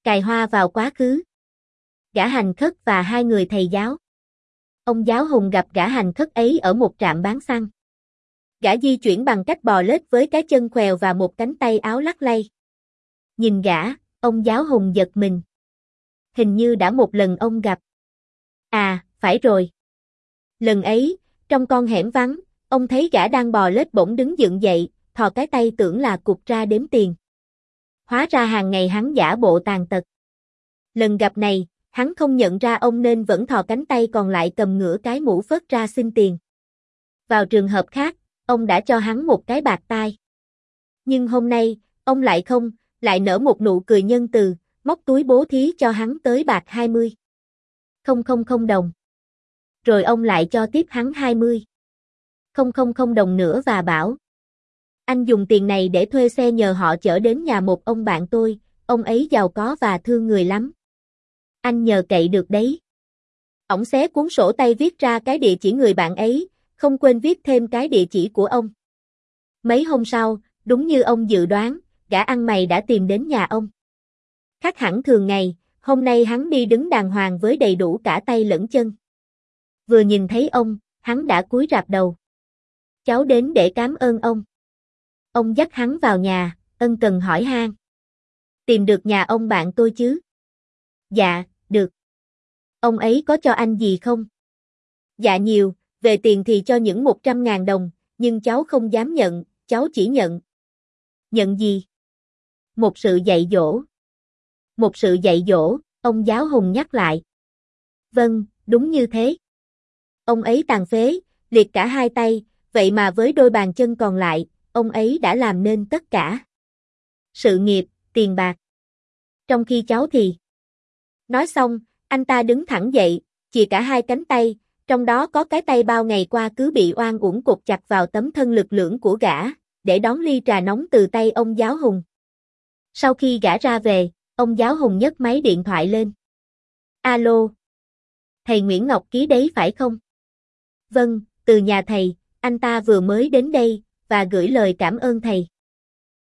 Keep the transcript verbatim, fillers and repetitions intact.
Cài hoa vào quá khứ. Gã Hành Khất và hai người thầy giáo. Ông giáo Hùng gặp gã Hành Khất ấy ở một trạm bán xăng. Gã di chuyển bằng cách bò lết với cái chân khèo và một cánh tay áo lắc lay. Nhìn gã, ông giáo Hùng giật mình. Hình như đã một lần ông gặp. À, phải rồi. Lần ấy, trong con hẻm vắng, ông thấy gã đang bò lết bỗng đứng dựng dậy, thò cái tay tưởng là cụt ra đếm tiền. Hóa ra hàng ngày hắn giả bộ tàn tật. Lần gặp này, hắn không nhận ra ông nên vẫn thò cánh tay còn lại cầm ngửa cái mũ phớt ra xin tiền. Vào trường hợp khác, ông đã cho hắn một cái bạt tai. Nhưng hôm nay, ông lại không, lại nở một nụ cười nhân từ, móc túi bố thí cho hắn tới bạc hai mươi. Không không không đồng. Rồi ông lại cho tiếp hắn hai mươi. Không không không đồng nữa và bảo: anh dùng tiền này để thuê xe nhờ họ chở đến nhà một ông bạn tôi, ông ấy giàu có và thương người lắm. Anh nhờ cậy được đấy. Ổng xé cuốn sổ tay viết ra cái địa chỉ người bạn ấy, không quên viết thêm cái địa chỉ của ông. Mấy hôm sau, đúng như ông dự đoán, gã ăn mày đã tìm đến nhà ông. Khác hẳn thường ngày, hôm nay hắn đi đứng đàng hoàng với đầy đủ cả tay lẫn chân. Vừa nhìn thấy ông, hắn đã cúi rạp đầu. Cháu đến để cảm ơn ông. Ông dắt hắn vào nhà, ân cần hỏi han. Tìm được nhà ông bạn tôi chứ? Dạ, được. Ông ấy có cho anh gì không? Dạ nhiều, về tiền thì cho những một trăm ngàn đồng, nhưng cháu không dám nhận, cháu chỉ nhận. Nhận gì? Một sự dạy dỗ. Một sự dạy dỗ, ông giáo Hùng nhắc lại. Vâng, đúng như thế. Ông ấy tàn phế, liệt cả hai tay, vậy mà với đôi bàn chân còn lại, ông ấy đã làm nên tất cả. Sự nghiệp, tiền bạc. Trong khi cháu thì... Nói xong, anh ta đứng thẳng dậy, chìa cả hai cánh tay, trong đó có cái tay bao ngày qua cứ bị oan uổng cột chặt vào tấm thân lực lưỡng của gã, để đón ly trà nóng từ tay ông giáo Hùng. Sau khi gã ra về, ông giáo Hùng nhấc máy điện thoại lên. Alo. Thầy Nguyễn Ngọc Ký đấy phải không? Vâng, từ nhà thầy, anh ta vừa mới đến đây, và gửi lời cảm ơn thầy.